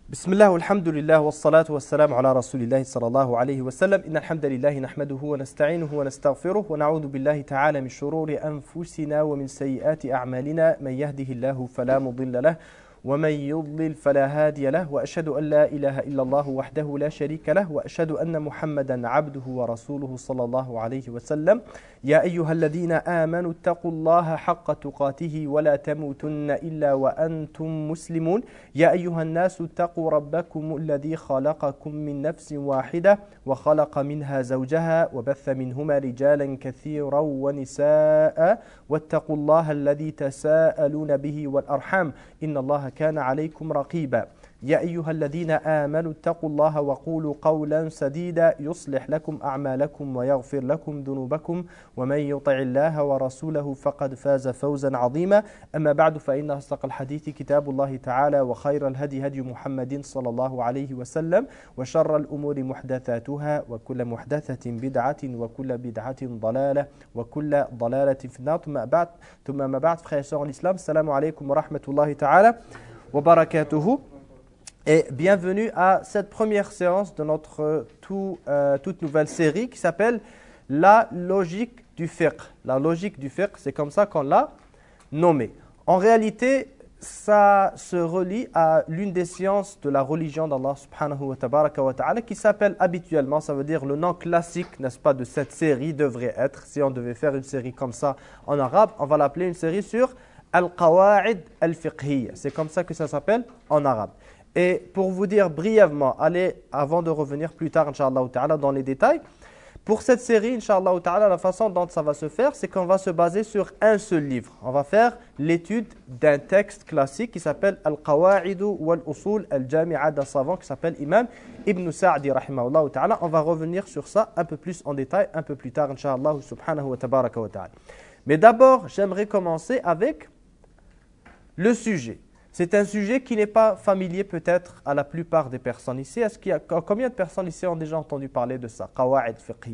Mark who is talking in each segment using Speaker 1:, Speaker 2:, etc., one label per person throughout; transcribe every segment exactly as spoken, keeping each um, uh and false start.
Speaker 1: بسم الله والحمد لله والصلاة والسلام على رسول الله صلى الله عليه وسلم إن الحمد لله نحمده ونستعينه ونستغفره ونعوذ بالله تعالى من شرور أنفسنا ومن سيئات أعمالنا من يهده الله فلا مضل له ومن يضلل فلا هادي له وأشهد أن لا إله إلا الله وحده لا شريك له وأشهد أن محمدا عبده ورسوله صلى الله عليه وسلم يا أيها الذين آمنوا اتقوا الله حق تقاته ولا تموتن إلا وأنتم مسلمون يا أيها الناس اتقوا ربكم الذي خلقكم من نفس واحدة وخلق منها زوجها وبث منهما رجالا كثيرا ونساء واتقوا الله الذي تساءلون به والأرحام إن الله كان عليكم رقيبا يا أيها الذين آمنوا اتقوا الله وقولوا قولا سديدا يصلح لكم أعمالكم ويغفر لكم ذنوبكم ومن يطع الله ورسوله فقد فاز فوزا عظيما أما بعد فإن أصدق الحديث كتاب الله تعالى وخير الهدي هدي محمد صلى الله عليه وسلم وشر الأمور محدثاتها وكل محدثة بدعة وكل بدعة ضلالة وكل ضلالة في النار ثم بعد ثم ما بعد frères et sœurs en islam السلام عليكم ورحمة الله تعالى وبركاته. Et bienvenue à cette première séance de notre tout, euh, toute nouvelle série qui s'appelle La logique du fiqh. La logique du fiqh, c'est comme ça qu'on l'a nommé. En réalité, ça se relie à l'une des sciences de la religion d'Allah subhanahu wa tabaraka wa ta'ala qui s'appelle habituellement, ça veut dire le nom classique, n'est-ce pas, de cette série devrait être, si on devait faire une série comme ça en arabe, on va l'appeler une série sur Al-Qawa'id al-Fiqhiyya. C'est comme ça que ça s'appelle en arabe. Et pour vous dire brièvement, allez, avant de revenir plus tard, Inch'Allah ta'ala, dans les détails, pour cette série, Inch'Allah ta'ala, la façon dont ça va se faire, c'est qu'on va se baser sur un seul livre. On va faire l'étude d'un texte classique qui s'appelle Al-Qawa'idu wal-Usul al-Jami'a d'un savant qui s'appelle Imam Ibn Sa'di, rahimahullah ta'ala. On va revenir sur ça un peu plus en détail, un peu plus tard, Inch'Allah subhanahu wa tabaraka wa ta'ala. Mais d'abord, j'aimerais commencer avec le sujet. C'est un sujet qui n'est pas familier peut-être à la plupart des personnes ici. Est-ce qu'il y a, combien de personnes ici ont déjà entendu parler de ça? Qawa'id fiqhiyya.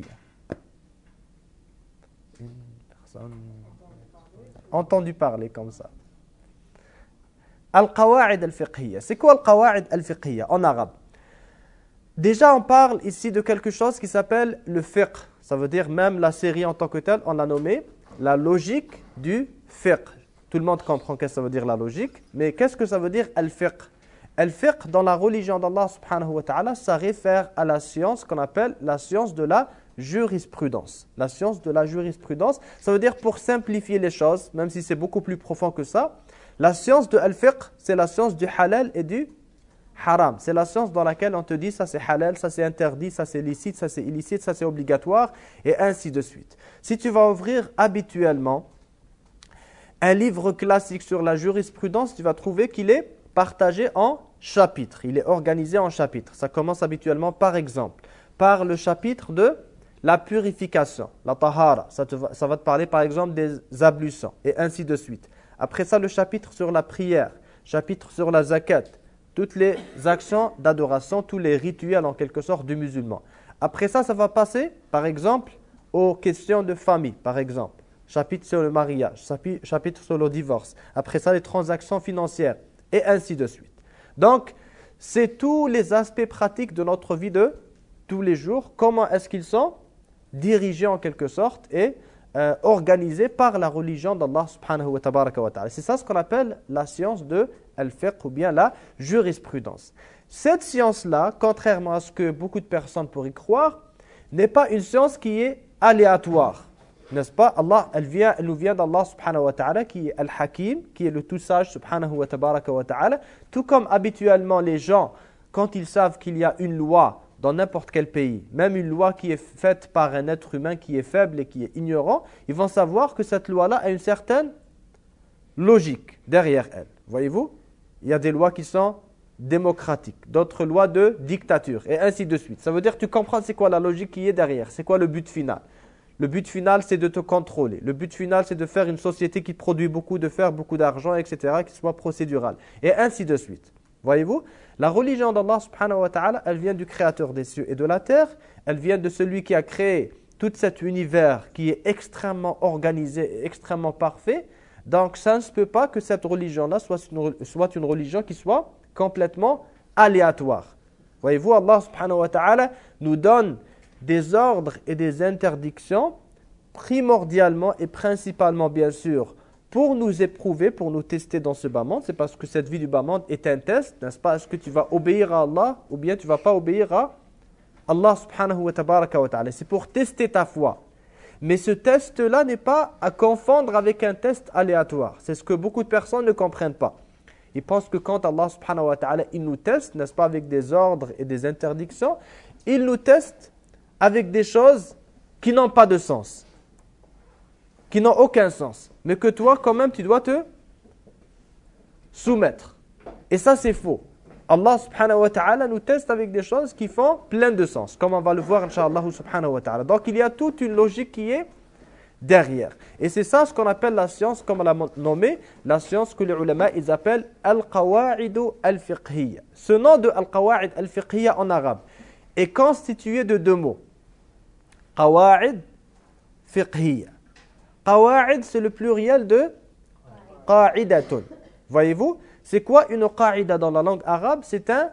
Speaker 1: Une personne. Entendu parler comme ça. Al-Qawa'id al-Fiqhiyya. C'est quoi Al-Qawa'id al-Fiqhiyya en arabe? Déjà on parle ici de quelque chose qui s'appelle le fiqh. Ça veut dire même la série en tant que telle, on l'a nommé la logique du fiqh. Tout le monde comprend qu'est-ce que ça veut dire la logique, mais qu'est-ce que ça veut dire al-fiqh? Al-fiqh dans la religion d'Allah subhanahu wa ta'ala, ça réfère à la science qu'on appelle la science de la jurisprudence. La science de la jurisprudence, ça veut dire pour simplifier les choses, même si c'est beaucoup plus profond que ça, la science de al-fiqh, c'est la science du halal et du haram. C'est la science dans laquelle on te dit ça c'est halal, ça c'est interdit, ça c'est licite, ça c'est illicite, ça c'est obligatoire, et ainsi de suite. Si tu vas ouvrir habituellement un livre classique sur la jurisprudence, tu vas trouver qu'il est partagé en chapitres. Il est organisé en chapitres. Ça commence habituellement, par exemple, par le chapitre de la purification, la tahara. Ça, te va, ça va te parler, par exemple, des ablutions, et ainsi de suite. Après ça, le chapitre sur la prière, chapitre sur la zakat, toutes les actions d'adoration, tous les rituels, en quelque sorte, du musulman. Après ça, ça va passer, par exemple, aux questions de famille, par exemple. Chapitre sur le mariage, chapitre sur le divorce. Après ça, les transactions financières, et ainsi de suite. Donc, c'est tous les aspects pratiques de notre vie de tous les jours. Comment est-ce qu'ils sont dirigés en quelque sorte et euh, organisés par la religion d'Allah subhanahu wa tabaraka wa ta'ala. C'est ça ce qu'on appelle la science de al-fiqh ou bien la jurisprudence. Cette science-là, contrairement à ce que beaucoup de personnes pourraient croire, n'est pas une science qui est aléatoire. N'est-ce pas? Allah, elle, vient, elle nous vient d'Allah subhanahu wa ta'ala qui est Al-Hakim, qui est le tout sage subhanahu wa tabaraka wa ta'ala. Tout comme habituellement les gens, quand ils savent qu'il y a une loi dans n'importe quel pays, même une loi qui est faite par un être humain qui est faible et qui est ignorant, ils vont savoir que cette loi-là a une certaine logique derrière elle. Voyez-vous? Il y a des lois qui sont démocratiques, d'autres lois de dictature, et ainsi de suite. Ça veut dire que tu comprends c'est quoi la logique qui est derrière, c'est quoi le but final. Le but final, c'est de te contrôler. Le but final, c'est de faire une société qui produit beaucoup, de faire beaucoup d'argent, et cetera, qui soit procédurale. Et ainsi de suite. Voyez-vous? La religion d'Allah subhanahu wa ta'ala, elle vient du créateur des cieux et de la terre. Elle vient de celui qui a créé tout cet univers qui est extrêmement organisé et extrêmement parfait. Donc, ça ne se peut pas que cette religion-là soit une, soit une religion qui soit complètement aléatoires. Voyez-vous, Allah subhanahu wa ta'ala nous donne des ordres et des interdictions primordialement et principalement, bien sûr, pour nous éprouver, pour nous tester dans ce bas monde. C'est parce que cette vie du bas monde est un test, n'est-ce pas? Est-ce que tu vas obéir à Allah ou bien tu ne vas pas obéir à Allah subhanahu wa ta'ala? C'est pour tester ta foi. Mais ce test-là n'est pas à confondre avec un test aléatoire. C'est ce que beaucoup de personnes ne comprennent pas. Ils pensent que quand Allah subhanahu wa ta'ala, il nous teste, n'est-ce pas, avec des ordres et des interdictions, il nous teste avec des choses qui n'ont pas de sens, qui n'ont aucun sens, mais que toi, quand même, tu dois te soumettre. Et ça, c'est faux. Allah subhanahu wa ta'ala nous teste avec des choses qui font plein de sens, comme on va le voir, incha'Allah subhanahu wa ta'ala. Donc, il y a toute une logique qui est derrière. Et c'est ça ce qu'on appelle la science, comme on l'a nommé, la science que les ulama, ils appellent Al-Qawa'idu Al-Fiqhiyya. Ce nom de Al-Qawa'id Al-Fiqhiyya en arabe est constitué de deux mots. Qawa'id, Fiqhiyya. Qawa'id, c'est le pluriel de qa'idatun. Voyez-vous, c'est quoi une qa'ida dans la langue arabe? C'est un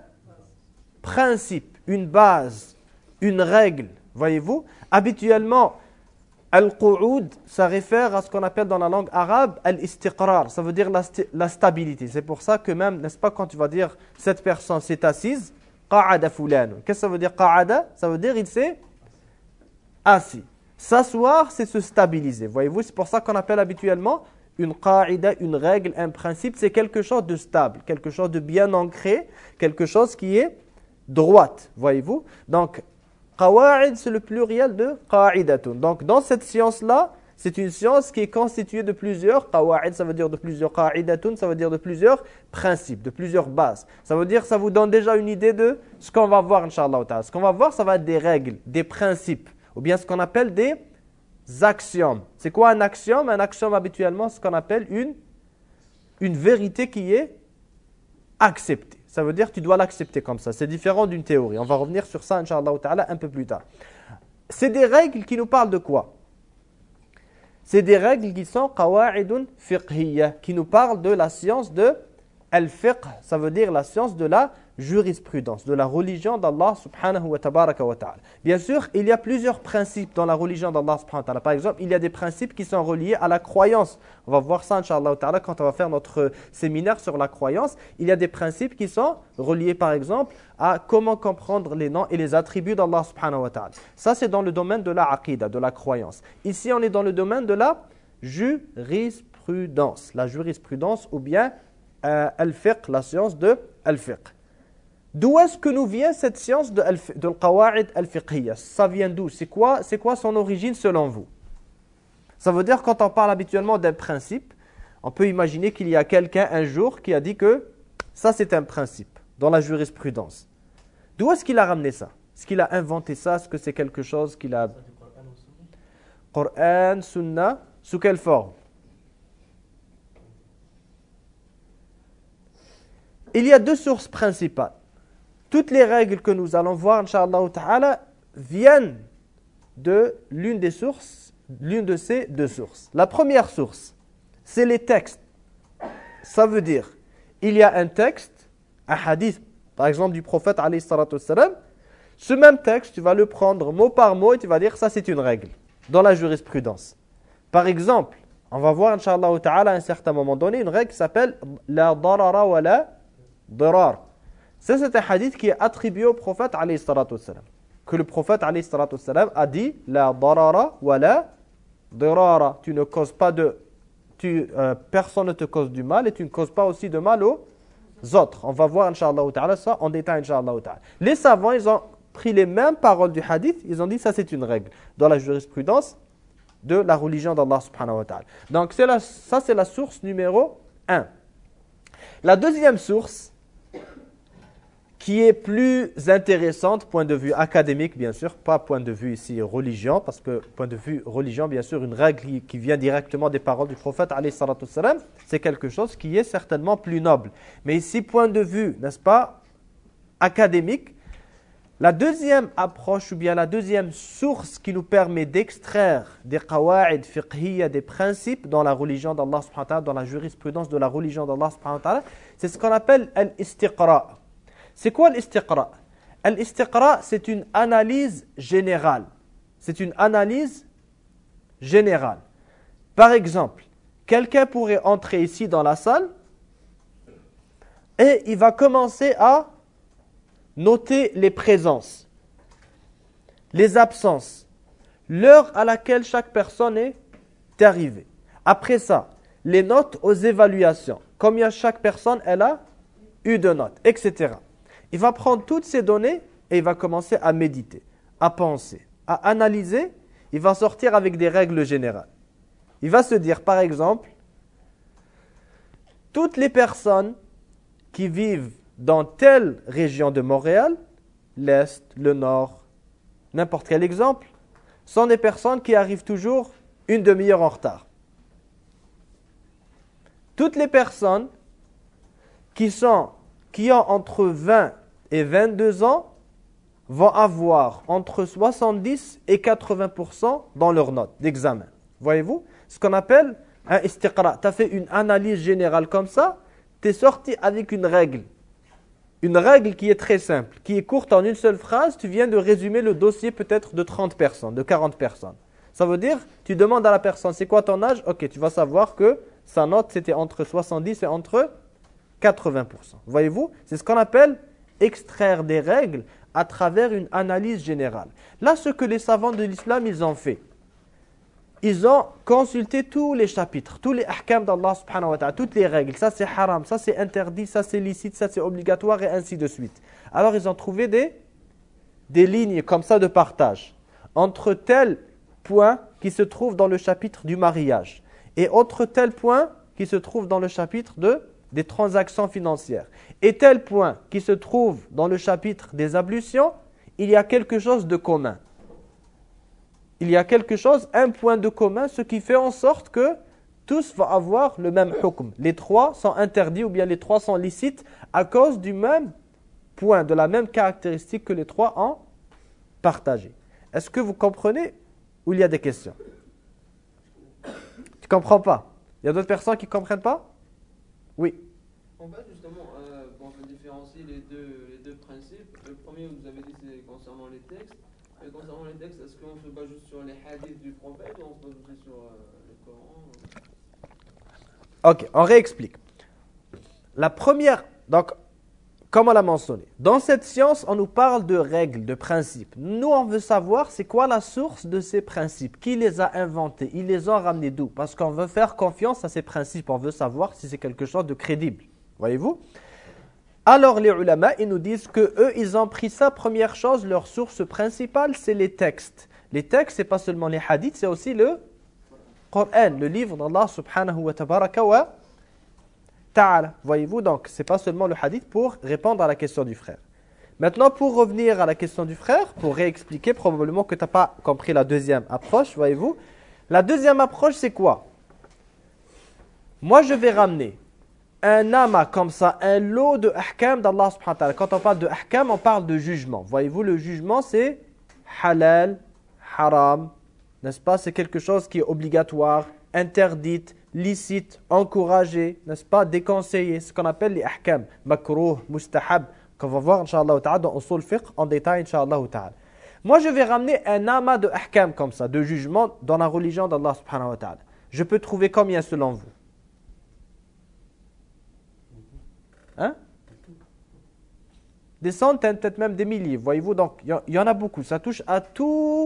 Speaker 1: principe, une base, une règle. Voyez-vous, habituellement, al-qu'oud, ça réfère à ce qu'on appelle dans la langue arabe al-istiqrar, ça veut dire la, st la stabilité. C'est pour ça que même, n'est-ce pas, quand tu vas dire cette personne s'est assise, qa'ada fulan. Qu'est-ce que ça veut dire qa'ada? Ça veut dire il s'est assis. S'asseoir, c'est se stabiliser. Voyez-vous, c'est pour ça qu'on appelle habituellement une qa'ida, une règle, un principe, c'est quelque chose de stable, quelque chose de bien ancré, quelque chose qui est droite. Voyez-vous? Donc, qawa'id, c'est le pluriel de qa'idatun. Donc, dans cette science-là, c'est une science qui est constituée de plusieurs qawa'id, ça veut dire de plusieurs qa'idatun, ça veut dire de plusieurs principes, de plusieurs bases. Ça veut dire, ça vous donne déjà une idée de ce qu'on va voir, incha'Allah ta'ala. Ce qu'on va voir, ça va être des règles, des principes, ou bien ce qu'on appelle des axiomes. C'est quoi un axiome? Un axiome, habituellement, c'est ce qu'on appelle une, une vérité qui est acceptée. Ça veut dire que tu dois l'accepter comme ça. C'est différent d'une théorie. On va revenir sur ça, incha'Allah ta'ala, un peu plus tard. C'est des règles qui nous parlent de quoi? C'est des règles qui sont qawa'idun fiqhiyya, qui nous parlent de la science de al-fiqh. Ça veut dire la science de la jurisprudence, de la religion d'Allah subhanahu wa tabaraka wa ta'ala. Bien sûr, il y a plusieurs principes dans la religion d'Allah subhanahu wa ta'ala. Par exemple, il y a des principes qui sont reliés à la croyance. On va voir ça, incha'Allah ta'ala, quand on va faire notre séminaire sur la croyance. Il y a des principes qui sont reliés, par exemple, à comment comprendre les noms et les attributs d'Allah subhanahu wa ta'ala. Ça, c'est dans le domaine de la aqida, de la croyance. Ici, on est dans le domaine de la jurisprudence. La jurisprudence ou bien euh, al-fiqh, la science de al-fiqh. D'où est-ce que nous vient cette science de, de l'qawa'id al-fiqhiyya? Ça vient d'où? C'est quoi, c'est quoi son origine selon vous? Ça veut dire quand on parle habituellement d'un principe, on peut imaginer qu'il y a quelqu'un un jour qui a dit que ça c'est un principe dans la jurisprudence. D'où est-ce qu'il a ramené ça? Est-ce qu'il a inventé ça? Est-ce que c'est quelque chose qu'il a... Coran, Sunna, sous quelle forme? Il y a deux sources principales. Toutes les règles que nous allons voir, incha'Allah ta'ala, viennent de l'une des sources, l'une de ces deux sources. La première source, c'est les textes. Ça veut dire, il y a un texte, un hadith, par exemple du prophète alayhi salatu wassalam. Ce même texte, tu vas le prendre mot par mot et tu vas dire, ça c'est une règle dans la jurisprudence. Par exemple, on va voir, incha'Allah ta'ala, à un certain moment donné, une règle qui s'appelle la darara wa la dirar. C'est un hadith qui est attribué au prophète alayhi salatu wassalam. Que le prophète alayhi salatu wassalam a dit la darara wa la dirara. Tu ne causes pas de tu, euh, personne ne te cause du mal et tu ne causes pas aussi de mal aux autres. On va voir incha'Allah ta'ala ça en détail incha'Allah ta'ala. Les savants, ils ont pris les mêmes paroles du hadith, ils ont dit ça c'est une règle dans la jurisprudence de la religion d'Allah subhanahu wa ta'ala. Donc c'est la, ça c'est la source numéro un. La deuxième source qui est plus intéressante, point de vue académique bien sûr, pas point de vue ici religion, parce que point de vue religion, bien sûr, une règle qui, qui vient directement des paroles du prophète, alayhi salatu wassalam, c'est quelque chose qui est certainement plus noble. Mais ici, point de vue, n'est-ce pas, académique, la deuxième approche ou bien la deuxième source qui nous permet d'extraire des qawa'id fiqhiyya, des principes dans la religion d'Allah subhanahu wa ta'ala, dans la jurisprudence de la religion d'Allah subhanahu wa ta'ala, c'est ce qu'on appelle al-istiqra'. C'est quoi l'istiqra? L'istiqra, c'est une analyse générale. C'est une analyse générale. Par exemple, quelqu'un pourrait entrer ici dans la salle et il va commencer à noter les présences, les absences, l'heure à laquelle chaque personne est arrivée. Après ça, les notes aux évaluations. Combien chaque personne elle a eu de notes, et cetera. Il va prendre toutes ces données et il va commencer à méditer, à penser, à analyser. Il va sortir avec des règles générales. Il va se dire, par exemple, toutes les personnes qui vivent dans telle région de Montréal, l'Est, le Nord, n'importe quel exemple, sont des personnes qui arrivent toujours une demi-heure en retard. Toutes les personnes qui, sont, qui ont entre vingt et vingt-deux ans vont avoir entre soixante-dix et quatre-vingts pour cent dans leurs notes d'examen. Voyez-vous? Ce qu'on appelle un istiqra. Tu as fait une analyse générale comme ça, tu es sorti avec une règle. Une règle qui est très simple, qui est courte en une seule phrase. Tu viens de résumer le dossier peut-être de trente personnes, de quarante personnes. Ça veut dire, tu demandes à la personne, c'est quoi ton âge? Ok, tu vas savoir que sa note, c'était entre soixante-dix et entre quatre-vingts pour cent. Voyez-vous? C'est ce qu'on appelle extraire des règles à travers une analyse générale. Là, ce que les savants de l'islam, ils ont fait, ils ont consulté tous les chapitres, tous les ahkam d'Allah subhanahu wa ta'ala, toutes les règles. Ça, c'est haram, ça, c'est interdit, ça, c'est licite, ça, c'est obligatoire, et ainsi de suite. Alors, ils ont trouvé des, des lignes comme ça de partage entre tel point qui se trouve dans le chapitre du mariage et autre tel point qui se trouve dans le chapitre de, des transactions financières et tel point qui se trouve dans le chapitre des ablutions. Il y a quelque chose de commun. Il y a quelque chose, un point de commun, ce qui fait en sorte que tous vont avoir le même hukm. Les trois sont interdits ou bien les trois sont licites à cause du même point, de la même caractéristique que les trois ont partagé. Est-ce que vous comprenez ou il y a des questions? Tu comprends pas? Il y a d'autres personnes qui ne comprennent pas? Oui.
Speaker 2: En fait, justement, euh, on peut différencier les deux, les deux principes. Le premier, vous avez dit, c'est concernant les textes. Et concernant les textes, est-ce qu'on se base juste sur les hadiths du prophète ou on se base aussi sur euh, le Coran?
Speaker 1: Ok, on réexplique. La première, donc, comme on l'a mentionné, dans cette science, on nous parle de règles, de principes. Nous, on veut savoir c'est quoi la source de ces principes. Qui les a inventés? Ils les ont ramenés d'où? Parce qu'on veut faire confiance à ces principes. On veut savoir si c'est quelque chose de crédible. Voyez-vous? Alors, les ulama, ils nous disent que eux, ils ont pris ça. Première chose, leur source principale, c'est les textes. Les textes, c'est pas seulement les hadiths, c'est aussi le Coran, le livre d'Allah subhanahu wa tabaraka wa ta'ala. Voyez-vous, donc, c'est pas seulement le hadith pour répondre à la question du frère. Maintenant, pour revenir à la question du frère, pour réexpliquer, probablement que tu n'as pas compris la deuxième approche, voyez-vous. La deuxième approche, c'est quoi? Moi, je vais ramener un amas comme ça, un lot de ahkam d'Allah subhanahu wa ta'ala. Quand on parle de ahkam, on parle de jugement. Voyez-vous, le jugement, c'est halal, haram, n'est-ce pas? C'est quelque chose qui est obligatoire, interdite, licite, encouragé, n'est-ce pas, déconseillé, ce qu'on appelle les ahkam, makruh, mustahab, qu'on va voir, Inch'Allah ta'ala, dans Usul Fiqh, en détail, Inch'Allah ta'ala. Moi, je vais ramener un amas de ahkam comme ça, de jugement dans la religion d'Allah subhanahu wa ta'ala. Je peux trouver combien selon vous? Hein? Des centaines, peut-être même des milliers, voyez-vous, donc il y, y en a beaucoup, ça touche à tout...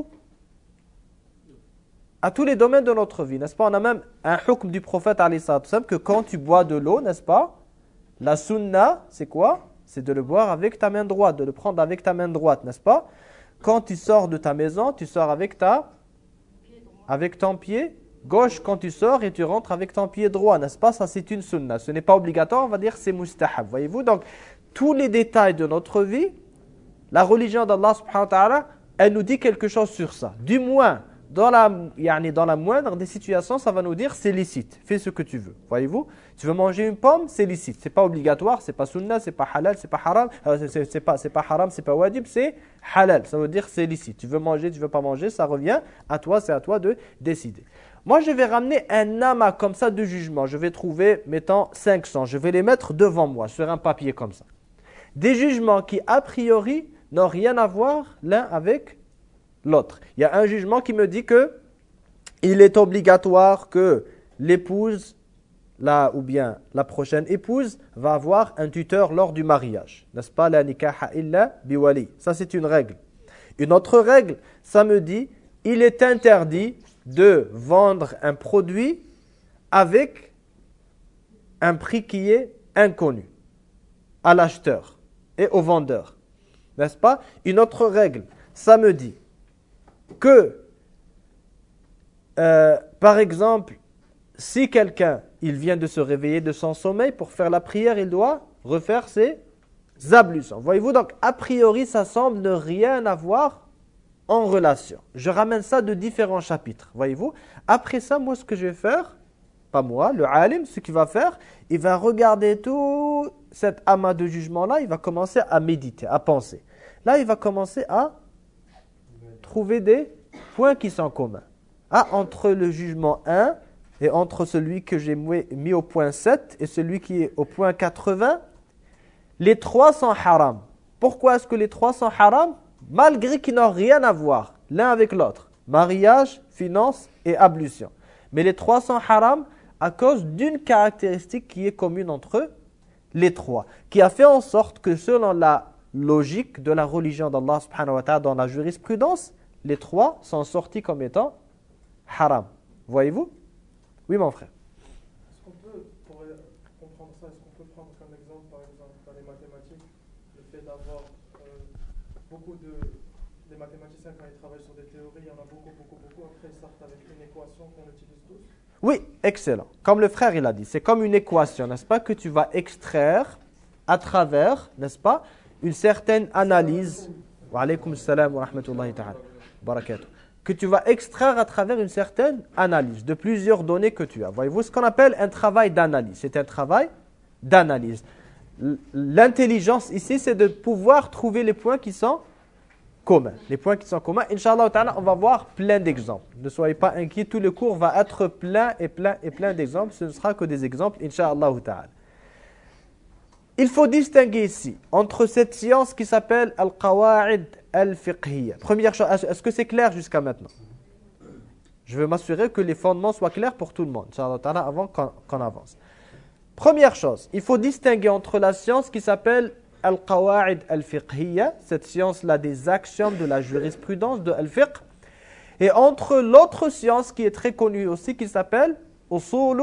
Speaker 1: à tous les domaines de notre vie, n'est-ce pas? On a même un hukm du prophète alayhi salatu wassalam que quand tu bois de l'eau, n'est-ce pas? La sunna, c'est quoi? C'est de le boire avec ta main droite, de le prendre avec ta main droite, n'est-ce pas? Quand tu sors de ta maison, tu sors avec ta avec ton pied gauche quand tu sors et tu rentres avec ton pied droit, n'est-ce pas? Ça, c'est une sunna. Ce n'est pas obligatoire, on va dire c'est mustahab. Voyez-vous? Donc, tous les détails de notre vie, la religion d'Allah subhanahu wa ta'ala, elle nous dit quelque chose sur ça. Du moins, Dans la, yani dans la moindre des situations, ça va nous dire c'est licite. Fais ce que tu veux. Voyez-vous? Tu veux manger une pomme, c'est licite. C'est pas obligatoire, c'est pas sunna, c'est pas halal, c'est pas haram. Euh, c'est, c'est, pas, c'est pas haram, c'est pas wajib, c'est halal. Ça veut dire c'est licite. Tu veux manger, tu veux pas manger, ça revient à toi, c'est à toi de décider. Moi, je vais ramener un amas comme ça de jugement. Je vais trouver, mettons, cinq cents. Je vais les mettre devant moi, sur un papier comme ça. des jugements qui, a priori, n'ont rien à voir l'un avec l'autre. Il y a un jugement qui me dit que il est obligatoire que l'épouse, la, ou bien la prochaine épouse, va avoir un tuteur lors du mariage. N'est-ce pas? La nikaha illa biwali. Ça, c'est une règle. Une autre règle, ça me dit, il est interdit de vendre un produit avec un prix qui est inconnu à l'acheteur et au vendeur. N'est-ce pas? Une autre règle, ça me dit que, euh, par exemple, si quelqu'un, il vient de se réveiller de son sommeil, pour faire la prière, il doit refaire ses ablutions. Voyez-vous, donc, a priori, ça semble ne rien avoir en relation. Je ramène ça de différents chapitres, voyez-vous. Après ça, moi, ce que je vais faire, pas moi, le alim, ce qu'il va faire, il va regarder tout cet amas de jugement-là, il va commencer à méditer, à penser. Là, il va commencer à trouver des points qui sont communs. Ah, entre le jugement un et entre celui que j'ai mis au point sept et celui qui est au point quatre-vingts, les trois sont haram. Pourquoi est-ce que les trois sont haram? Malgré qu'ils n'ont rien à voir l'un avec l'autre. Mariage, finance et ablution. Mais les trois sont haram à cause d'une caractéristique qui est commune entre les trois, qui a fait en sorte que selon la logique de la religion d'Allah subhanahu wa ta'ala dans la jurisprudence, les trois sont sortis comme étant haram. Voyez-vous? Oui, mon frère.
Speaker 3: Est-ce qu'on peut, pour comprendre ça, est-ce qu'on peut prendre comme exemple, par exemple, dans les mathématiques, le fait d'avoir euh, beaucoup de... Les mathématiciens, quand ils travaillent sur des théories, il y en a beaucoup, beaucoup, beaucoup. Après, ils sortent avec une équation qu'on utilise tous.
Speaker 1: Oui, excellent. Comme le frère, il a dit, c'est comme une équation, n'est-ce pas, que tu vas extraire à travers, n'est-ce pas, une certaine analyse. Wa alaykum salam wa rahmatullahi ta'ala. Barakatuh. Que tu vas extraire à travers une certaine analyse de plusieurs données que tu as. Voyez-vous, ce qu'on appelle un travail d'analyse. C'est un travail d'analyse. L'intelligence ici, c'est de pouvoir trouver les points qui sont communs. Les points qui sont communs. Inch'Allah ta'ala, on va voir plein d'exemples. Ne soyez pas inquiets, tout le cours va être plein et plein et plein d'exemples. Ce ne sera que des exemples, Inch'Allah ta'ala. Il faut distinguer ici entre cette science qui s'appelle Al-Qawa'id Al-Fiqhiyya. Première chose, est-ce que c'est clair jusqu'à maintenant? Je veux m'assurer que les fondements soient clairs pour tout le monde, Inch'Allah ta'ala, avant qu'on qu'on avance. Première chose, il faut distinguer entre la science qui s'appelle Al-Qawa'id Al-Fiqhiyya, cette science-là des axiomes de la jurisprudence de Al-Fiqh, et entre l'autre science qui est très connue aussi, qui s'appelle Usulu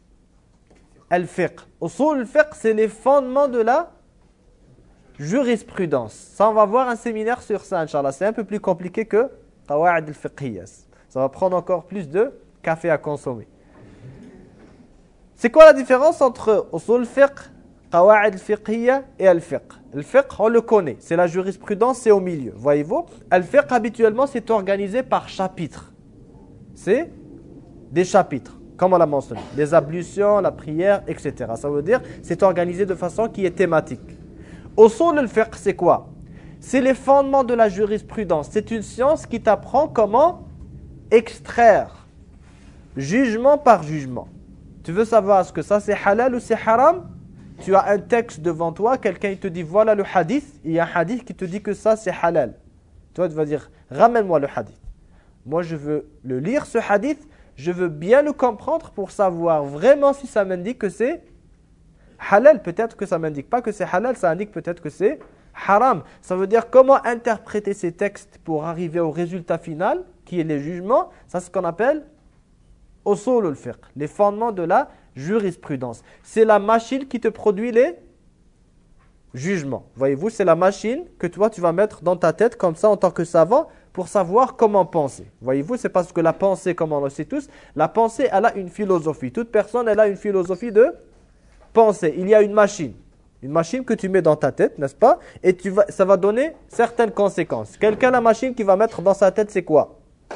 Speaker 1: Al-Fiqh. Usul al-Fiqh, c'est les fondements de la jurisprudence. Ça, on va voir un séminaire sur ça, Inch'Allah. C'est un peu plus compliqué que Qawa'id al-Fiqhiyya. Ça va prendre encore plus de café à consommer. C'est quoi la différence entre Usul al-Fiqh, Qawa'id al-Fiqhiyya et al-Fiqh? Al-Fiqh, on le connaît. C'est la jurisprudence, c'est au milieu. Voyez-vous? Al-Fiqh, habituellement, c'est organisé par chapitre. C'est des chapitres. Comme on l'a mentionné, les ablutions, la prière, et cetera. Ça veut dire c'est organisé de façon qui est thématique. Usul al-Fiqh, c'est quoi? C'est les fondements de la jurisprudence. C'est une science qui t'apprend comment extraire jugement par jugement. Tu veux savoir est-ce que ça c'est halal ou c'est haram? Tu as un texte devant toi, quelqu'un te dit voilà le hadith, il y a un hadith qui te dit que ça c'est halal. Toi tu vas dire ramène-moi le hadith. Moi je veux le lire ce hadith. Je veux bien le comprendre pour savoir vraiment si ça m'indique que c'est halal. Peut-être que ça ne m'indique pas que c'est halal, ça indique peut-être que c'est haram. Ça veut dire comment interpréter ces textes pour arriver au résultat final, qui est les jugements. Ça, c'est ce qu'on appelle usul al-fiqh, les fondements de la jurisprudence. C'est la machine qui te produit les jugements. Voyez-vous, c'est la machine que toi, tu vas mettre dans ta tête comme ça en tant que savant, pour savoir comment penser. Voyez-vous, c'est parce que la pensée, comme on le sait tous, la pensée, elle a une philosophie. Toute personne, elle a une philosophie de pensée. Il y a une machine. Une machine que tu mets dans ta tête, n'est-ce pas? Et tu vas, ça va donner certaines conséquences. Quelqu'un, la machine qu'il va mettre dans sa tête, c'est quoi?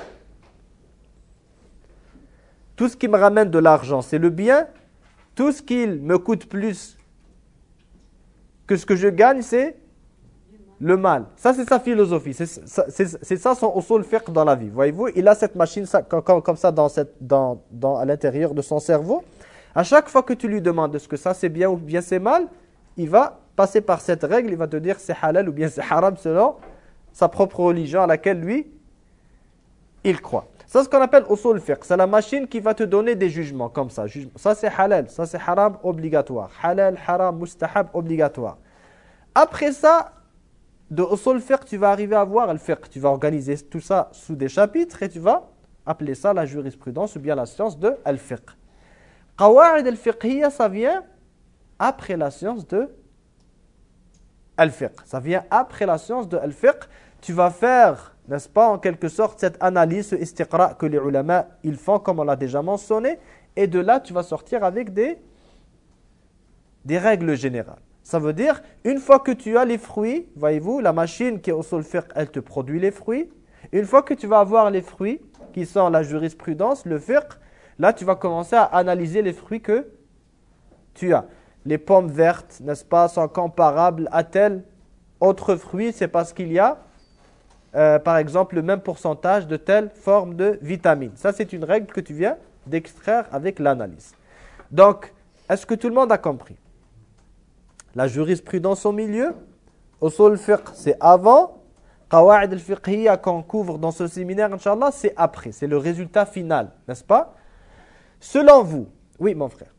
Speaker 1: Tout ce qui me ramène de l'argent, c'est le bien. Tout ce qui me coûte plus que ce que je gagne, c'est le mal. Ça, c'est sa philosophie. C'est ça, c'est ça son usul fiqh dans la vie. Voyez-vous, il a cette machine ça, comme, comme ça dans cette, dans, dans, à l'intérieur de son cerveau. À chaque fois que tu lui demandes est-ce que ça c'est bien ou bien c'est mal, il va passer par cette règle, il va te dire c'est halal ou bien c'est haram selon sa propre religion à laquelle lui, il croit. C'est ce qu'on appelle usul fiqh. C'est la machine qui va te donner des jugements comme ça. Ça c'est halal, ça c'est haram, obligatoire. Halal, haram, mustahab, obligatoire. Après ça, de usul fiqh, tu vas arriver à voir le fiqh. Tu vas organiser tout ça sous des chapitres et tu vas appeler ça la jurisprudence ou bien la science de al-fiqh. Qawa'id al-fiqhiyya, ça vient après la science de al-fiqh. Ça vient après la science de al-fiqh. Tu vas faire, n'est-ce pas, en quelque sorte, cette analyse, ce istiqra que les ulama, ils font, comme on l'a déjà mentionné. Et de là, tu vas sortir avec des, des règles générales. Ça veut dire, une fois que tu as les fruits, voyez-vous, la machine qui est usul fiqh, elle te produit les fruits. Une fois que tu vas avoir les fruits, qui sont la jurisprudence, le fiqh, là, tu vas commencer à analyser les fruits que tu as. Les pommes vertes, n'est-ce pas, sont comparables à tel autre fruit, c'est parce qu'il y a, euh, par exemple, le même pourcentage de telle forme de vitamine. Ça, c'est une règle que tu viens d'extraire avec l'analyse. Donc, est-ce que tout le monde a compris? La jurisprudence au milieu, usul fiqh, c'est avant. Qawa'id al-fiqhiyya qu'on couvre dans ce séminaire, Inch'Allah, c'est après. C'est le résultat final, n'est-ce pas? Selon vous, oui mon frère.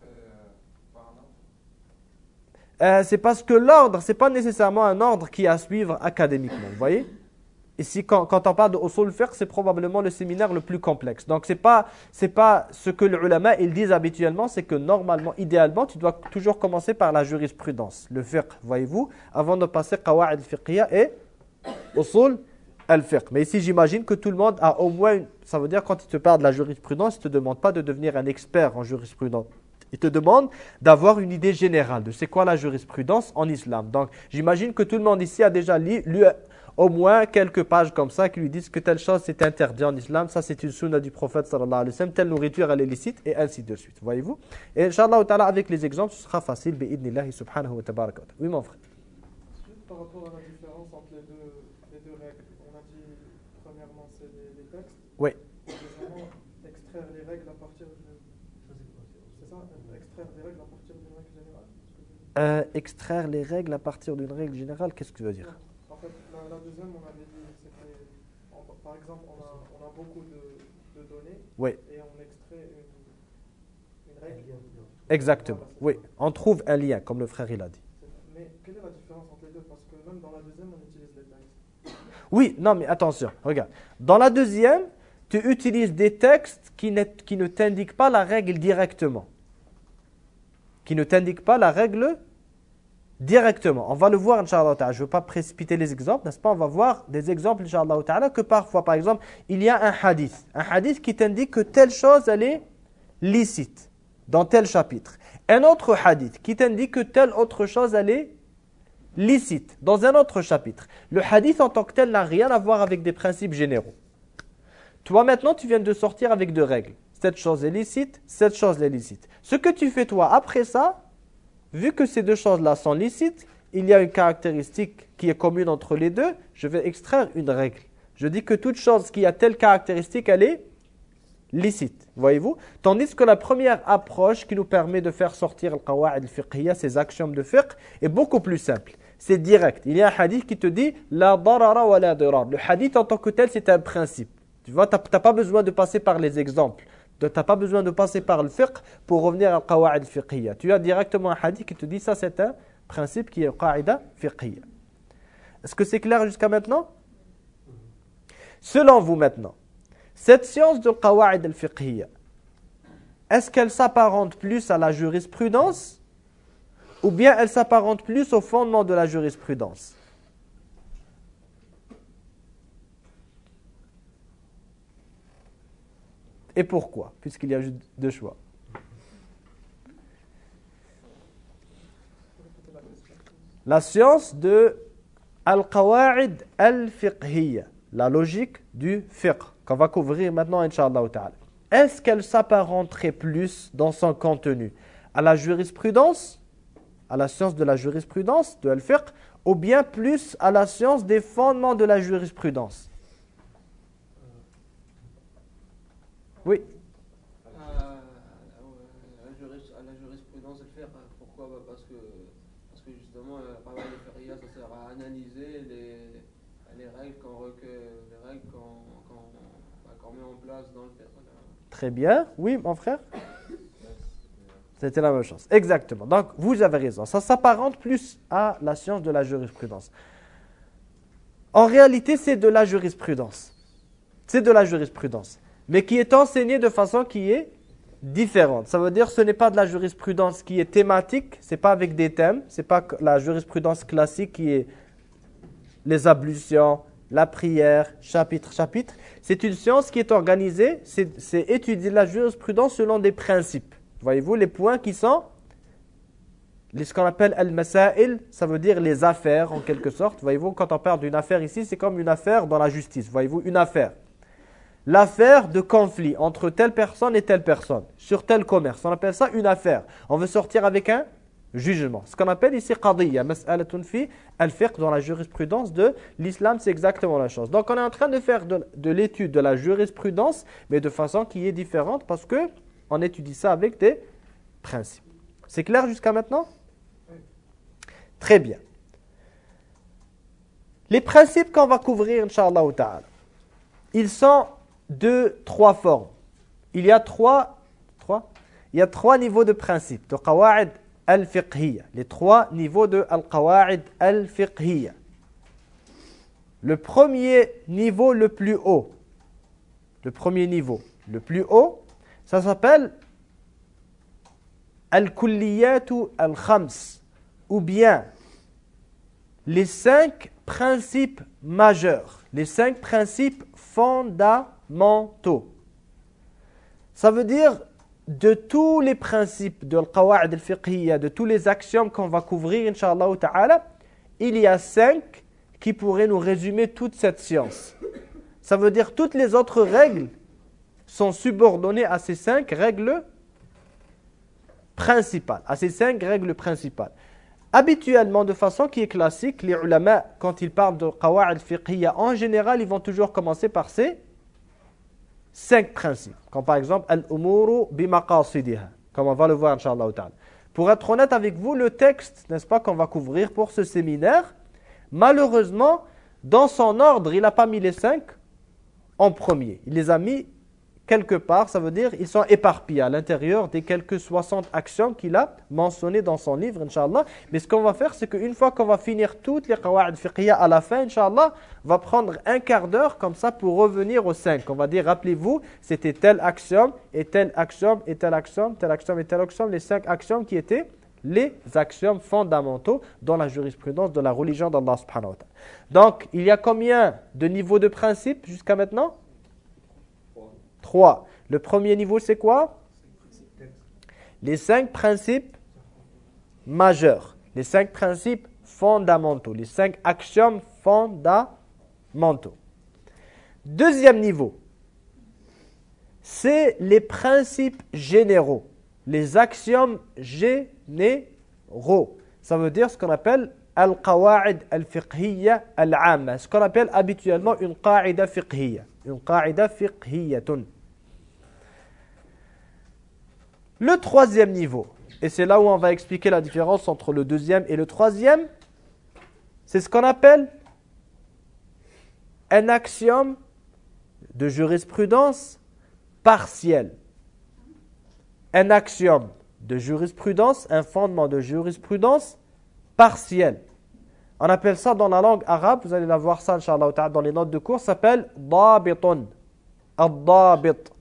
Speaker 1: Euh, c'est parce que l'ordre, ce n'est pas nécessairement un ordre qui est à suivre académiquement, vous voyez? Ici, quand, quand on parle de usul fiqh, c'est probablement le séminaire le plus complexe. Donc, ce n'est pas, c'est pas ce que les ulama ils disent habituellement, c'est que normalement, idéalement, tu dois toujours commencer par la jurisprudence, le fiqh, voyez-vous, avant de passer qawa'id al-fiqhiyya et usul al-fiqh. Mais ici, j'imagine que tout le monde a au moins, une, ça veut dire quand il te parle de la jurisprudence, il ne te demande pas de devenir un expert en jurisprudence. Il te demande d'avoir une idée générale de c'est quoi la jurisprudence en islam. Donc, j'imagine que tout le monde ici a déjà lu, lu au moins quelques pages comme ça qui lui disent que telle chose c'est interdit en islam, ça c'est une sunna du prophète sallallahu alayhi wa sallam, telle nourriture elle est licite et ainsi de suite, voyez-vous. Et Inch'Allah ta'ala avec les exemples ce sera facile, bi'idnillahi subhanahu wa tabaraka. Oui mon frère.
Speaker 3: Juste par rapport à la différence entre les deux, les deux règles, on a dit premièrement c'est les, les textes,
Speaker 1: oui.
Speaker 3: et deuxièmement extraire les règles à partir de... C'est ça, extraire des règles à partir d'une règle générale.
Speaker 1: Euh, extraire les règles à partir d'une règle générale, qu'est-ce que tu veux dire?
Speaker 3: En fait, la, la deuxième, on avait dit, c'était, par exemple, on a, on a beaucoup de, de données,
Speaker 1: oui.
Speaker 3: Et on extrait une, une règle.
Speaker 1: Exactement,
Speaker 3: voilà,
Speaker 1: oui. On trouve un lien, comme le frère il a dit.
Speaker 3: Mais quelle est la différence entre les deux? Parce que même dans la deuxième, on utilise les textes.
Speaker 1: Oui, non mais attention, regarde. Dans la deuxième, tu utilises des textes qui ne, qui ne t'indiquent pas la règle directement. Qui ne t'indiquent pas la règle directement. On va le voir, Inch'Allah ta'ala. Je ne veux pas précipiter les exemples, n'est-ce pas? On va voir des exemples, Inch'Allah ta'ala, que parfois, par exemple, il y a un hadith. Un hadith qui t'indique que telle chose, elle est licite dans tel chapitre. Un autre hadith qui t'indique que telle autre chose, elle est licite dans un autre chapitre. Le hadith en tant que tel n'a rien à voir avec des principes généraux. Toi, maintenant, tu viens de sortir avec deux règles. Cette chose est licite, cette chose est licite. Ce que tu fais, toi, après ça, vu que ces deux choses-là sont licites, il y a une caractéristique qui est commune entre les deux, je vais extraire une règle. Je dis que toute chose qui a telle caractéristique, elle est licite, voyez-vous? Tandis que la première approche qui nous permet de faire sortir le qawa'id al-fiqhiyya, ces axiomes de fiqh, est beaucoup plus simple. C'est direct. Il y a un hadith qui te dit « La darara wa la dirar ». Le hadith en tant que tel, c'est un principe. Tu vois, tu n'as pas besoin de passer par les exemples. Tu n'as pas besoin de passer par le fiqh pour revenir à qawa'id fiqhiyya. Tu as directement un hadith qui te dit ça c'est un principe qui est qa'ida fiqhiyya. Est-ce que c'est clair jusqu'à maintenant? Selon vous maintenant, cette science de qawa'id al-fiqhiyya, est-ce qu'elle s'apparente plus à la jurisprudence ou bien elle s'apparente plus au fondement de la jurisprudence? Et pourquoi? Puisqu'il y a juste deux choix. La science de al-qawa'id al-fiqhiyya, la logique du fiqh, qu'on va couvrir maintenant, Inch'Allah ta'ala. Est-ce qu'elle s'apparenterait plus dans son contenu à la jurisprudence, à la science de la jurisprudence, de al-fiqh, ou bien plus à la science des fondements de la jurisprudence? Oui.
Speaker 2: À la jurisprudence, le faire, pourquoi? Parce que, parce que justement, utiliser les, les règles qu'on recueille, les règles qu'on qu'on, bah, qu'on met en place dans le fiqh.
Speaker 1: Très bien. Oui, mon frère? C'était la même chose. Exactement. Donc, vous avez raison. Ça s'apparente plus à la science de la jurisprudence. En réalité, c'est de la jurisprudence. C'est de la jurisprudence. Mais qui est enseignée de façon qui est différente. Ça veut dire que ce n'est pas de la jurisprudence qui est thématique, ce n'est pas avec des thèmes, ce n'est pas la jurisprudence classique qui est les ablutions, la prière, chapitre, chapitre. C'est une science qui est organisée, c'est, c'est étudier la jurisprudence selon des principes. Voyez-vous, les points qui sont, les, ce qu'on appelle al-masail, ça veut dire les affaires en quelque sorte. Voyez-vous, quand on parle d'une affaire ici, c'est comme une affaire dans la justice. Voyez-vous, une affaire. L'affaire de conflit entre telle personne et telle personne, sur tel commerce, on appelle ça une affaire. On veut sortir avec un jugement. Ce qu'on appelle ici qadiyya, mas'alatun fi al-fiqh, dans la jurisprudence de l'islam, c'est exactement la chose. Donc on est en train de faire de, de l'étude de la jurisprudence, mais de façon qui est différente parce que on étudie ça avec des principes. C'est clair jusqu'à maintenant? Très bien. Les principes qu'on va couvrir, Inch'Allah ta'ala, ils sont de trois formes. Il y a trois, trois, il y a trois niveaux de principes, de qawa'id al-fiqhiyya. Les trois niveaux de al-qawa'id al-fiqhiyya. Le premier niveau le plus haut, le premier niveau le plus haut, ça s'appelle al-kulliyatu al-khams, ou bien les cinq principes majeurs, les cinq principes fondamentaux. Ça veut dire de tous les principes de al-qawa'id al-fiqhiyya, de tous les axiomes qu'on va couvrir, Inch'Allah ta'ala, il y a cinq qui pourraient nous résumer toute cette science. Ça veut dire toutes les autres règles sont subordonnées à ces cinq règles principales, à ces cinq règles principales. Habituellement, de façon qui est classique, les ulama, quand ils parlent de qawa'id fiqhiyya, en général, ils vont toujours commencer par ces cinq principes. Comme par exemple, al-umuru bimaqasidiha, comme on va le voir, Inch'Allah ta'ala. Pour être honnête avec vous, le texte, n'est-ce pas, qu'on va couvrir pour ce séminaire, malheureusement, dans son ordre, il n'a pas mis les cinq en premier. Il les a mis quelque part, ça veut dire ils sont éparpillés à l'intérieur des quelques soixante actions qu'il a mentionnées dans son livre, Inch'Allah. Mais ce qu'on va faire, c'est qu'une fois qu'on va finir toutes les qawa'id fiqhiyya à la fin, Inch'Allah, on va prendre un quart d'heure comme ça pour revenir aux cinq. On va dire, rappelez-vous, c'était tel axiome, et tel axiome, et tel axiome, tel axiome, et tel axiome, les cinq axiomes qui étaient les axiomes fondamentaux dans la jurisprudence de la religion d'Allah subhanahu wa ta'ala. Donc, il y a combien de niveaux de principes jusqu'à maintenant? Trois. Le premier niveau, c'est quoi? Les cinq principes majeurs, les cinq principes fondamentaux, les cinq axiomes fondamentaux. Deuxième niveau, c'est les principes généraux, les axiomes généraux. Ça veut dire ce qu'on appelle al-qawa'id al-fiqhiyya al-'amma, ce qu'on appelle habituellement une qa'ida fiqhiyya, une qa'ida fiqhiyyatun. Le troisième niveau, et c'est là où on va expliquer la différence entre le deuxième et le troisième, c'est ce qu'on appelle un axiome de jurisprudence partiel. Un axiome de jurisprudence, un fondement de jurisprudence partiel. On appelle ça dans la langue arabe, vous allez la voir ça, Inch'Allah ta'ala, dans les notes de cours, ça s'appelle dabitun. Ad-dabit.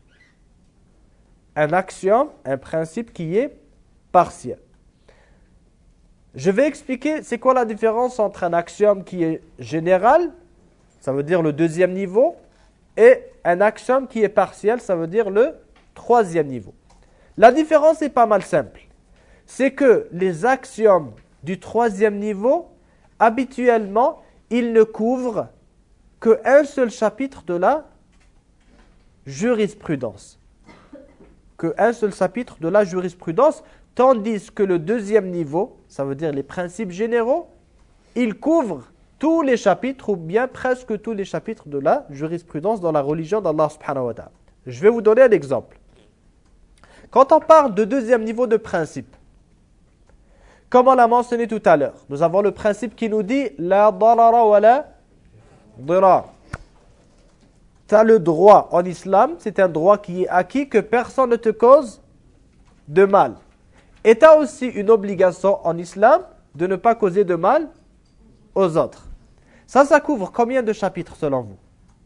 Speaker 1: Un axiome, un principe qui est partiel. Je vais expliquer c'est quoi la différence entre un axiome qui est général, ça veut dire le deuxième niveau, et un axiome qui est partiel, ça veut dire le troisième niveau. La différence est pas mal simple. C'est que les axiomes du troisième niveau, habituellement, ils ne couvrent qu'un seul chapitre de la jurisprudence. Qu'un seul chapitre de la jurisprudence, tandis que le deuxième niveau, ça veut dire les principes généraux, il couvre tous les chapitres ou bien presque tous les chapitres de la jurisprudence dans la religion d'Allah subhanahu wa ta'ala. Je vais vous donner un exemple. Quand on parle de deuxième niveau de principe, Comme on l'a mentionné tout à l'heure, nous avons le principe qui nous dit la darara wa la dirar. Tu as le droit en islam, c'est un droit qui est acquis, que personne ne te cause de mal. Et tu as aussi une obligation en islam de ne pas causer de mal aux autres. Ça, ça couvre combien de chapitres selon vous?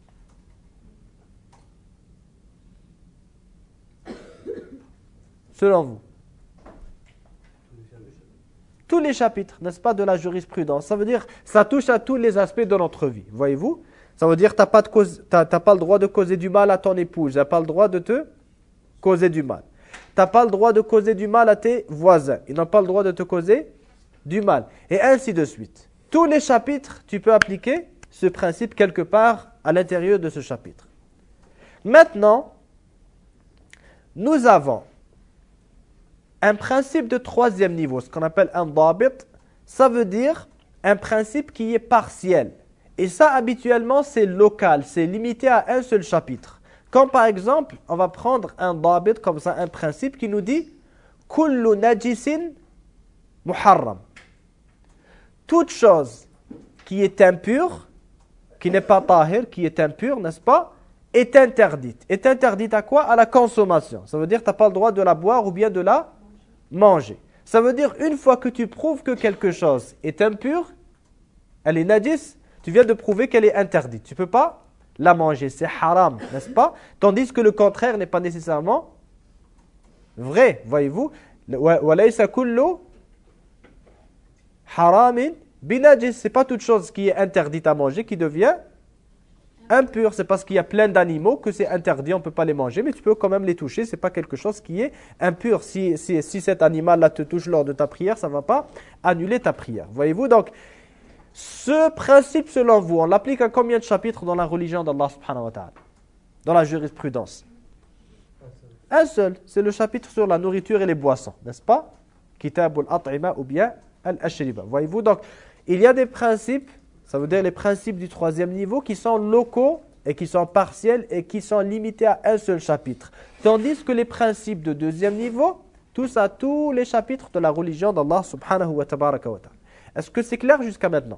Speaker 1: Selon vous? Tous les chapitres, n'est-ce pas, de la jurisprudence. Ça veut dire, ça touche à tous les aspects de notre vie, voyez-vous? Ça veut dire que tu n'as pas, t'as, t'as pas le droit de causer du mal à ton épouse, tu n'as pas le droit de te causer du mal. Tu n'as pas le droit de causer du mal à tes voisins, ils n'ont pas le droit de te causer du mal. Et ainsi de suite. Tous les chapitres, tu peux appliquer ce principe quelque part à l'intérieur de ce chapitre. Maintenant, nous avons un principe de troisième niveau, ce qu'on appelle un dabit. Ça veut dire un principe qui est partiel. Et ça, habituellement, c'est local, c'est limité à un seul chapitre. Comme par exemple, on va prendre un dabit comme ça, un principe qui nous dit « Kullu najisin muharram ». Toute chose qui est impure, qui n'est pas tahir, qui est impure, n'est-ce pas, est interdite. Est interdite à quoi? À la consommation. Ça veut dire que tu n'as pas le droit de la boire ou bien de la manger. Ça veut dire une fois que tu prouves que quelque chose est impur, elle est najis, tu viens de prouver qu'elle est interdite. Tu ne peux pas la manger, c'est haram, n'est-ce pas? Tandis que le contraire n'est pas nécessairement vrai, voyez-vous. وَلَيْسَ كُلُّ haramin binajis, c'est pas toute chose qui est interdite à manger qui devient impure. C'est parce qu'il y a plein d'animaux que c'est interdit, on ne peut pas les manger, mais tu peux quand même les toucher, c'est pas quelque chose qui est impur. Si, si, si cet animal-là te touche lors de ta prière, ça ne va pas annuler ta prière. Voyez-vous, donc, ce principe, selon vous, on l'applique à combien de chapitres dans la religion d'Allah subhanahu wa ta'ala? Dans la jurisprudence? Un seul, c'est le chapitre sur la nourriture et les boissons, n'est-ce pas? Kitab al-at'ima ou bien al-ashriba. Voyez-vous, donc, il y a des principes, ça veut dire les principes du troisième niveau, qui sont locaux et qui sont partiels et qui sont limités à un seul chapitre. Tandis que les principes de deuxième niveau touchent à tous les chapitres de la religion d'Allah subhanahu wa ta'ala. Est-ce que c'est clair jusqu'à maintenant?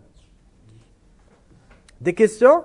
Speaker 1: Des questions?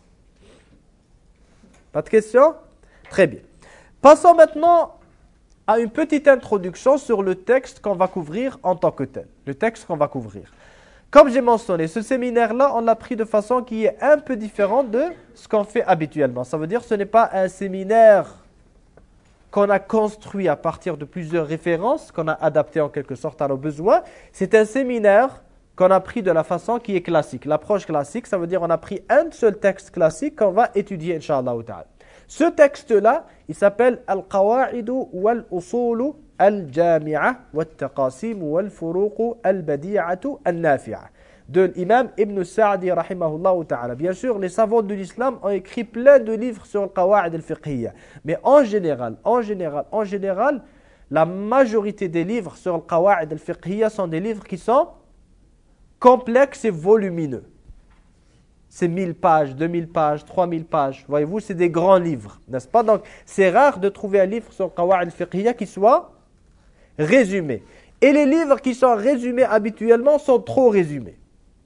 Speaker 1: Pas de questions? Très bien. Passons maintenant à une petite introduction sur le texte qu'on va couvrir en tant que tel. Le texte qu'on va couvrir. Comme j'ai mentionné, ce séminaire-là, on l'a pris de façon qui est un peu différente de ce qu'on fait habituellement. Ça veut dire que ce n'est pas un séminaire qu'on a construit à partir de plusieurs références, qu'on a adapté en quelque sorte à nos besoins. C'est un séminaire qu'on a pris de la façon qui est classique. L'approche classique, ça veut dire qu'on a pris un seul texte classique qu'on va étudier, Inch'Allah ta'ala. Ce texte-là, il s'appelle Al-Qawa'idu wal-Usulu al-Jami'a wal-Taqasim wal-Furuqu al-Badi'atu al-Nafi'a de l'imam Ibn Sa'di rahimahullah ta'ala. Bien sûr, les savants de l'islam ont écrit plein de livres sur le Qawa'id al-Fiqhiyya. Mais en général, en général, en général, la majorité des livres sur le Qawa'id al-Fiqhiyya sont des livres qui sont complexes et volumineux. C'est mille pages, deux mille pages, trois mille pages. Voyez-vous, c'est des grands livres, n'est-ce pas? Donc, c'est rare de trouver un livre sur Qawa'id al-Fiqhiyya qui soit résumé. Et les livres qui sont résumés habituellement sont trop résumés.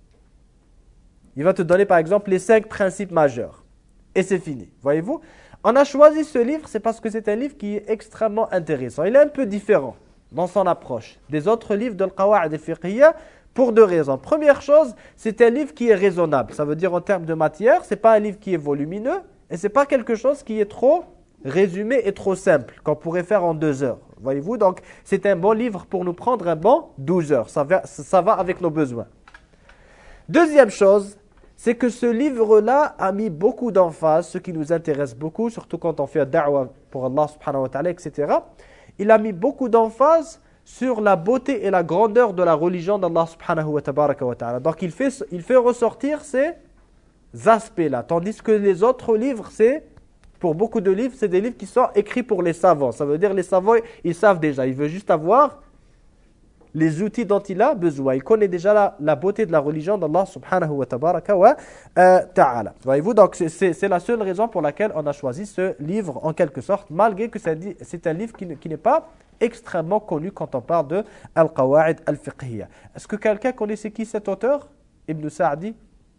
Speaker 1: Il va te donner par exemple les cinq principes majeurs. Et c'est fini, voyez-vous? On a choisi ce livre, c'est parce que c'est un livre qui est extrêmement intéressant. Il est un peu différent dans son approche des autres livres de Qawa'id al-Fiqhiyya. Pour deux raisons. Première chose, c'est un livre qui est raisonnable. Ça veut dire en termes de matière, ce n'est pas un livre qui est volumineux et ce n'est pas quelque chose qui est trop résumé et trop simple, qu'on pourrait faire en deux heures. Voyez-vous, donc c'est un bon livre pour nous prendre un bon douze heures. Ça va, ça va avec nos besoins. Deuxième chose, c'est que ce livre-là a mis beaucoup d'emphase, ce qui nous intéresse beaucoup, surtout quand on fait da'wa pour Allah subhanahu wa ta'ala, et cetera. Il a mis beaucoup d'emphase sur la beauté et la grandeur de la religion d'Allah subhanahu wa ta'ala. Donc il fait, il fait ressortir ces aspects-là. Tandis que les autres livres, c'est, pour beaucoup de livres, c'est des livres qui sont écrits pour les savants. Ça veut dire les savants, ils savent déjà. Il veut juste avoir les outils dont il a besoin. Il connaît déjà la, la beauté de la religion d'Allah subhanahu wa ta'ala. Voyez-vous, donc c'est la seule raison pour laquelle on a choisi ce livre en quelque sorte, malgré que c'est un livre qui, qui n'est pas extrêmement connu quand on parle de Al-Qawa'id al-Fiqhiyya. Est-ce que quelqu'un connaît c'est qui cet auteur? Ibn Sa'di?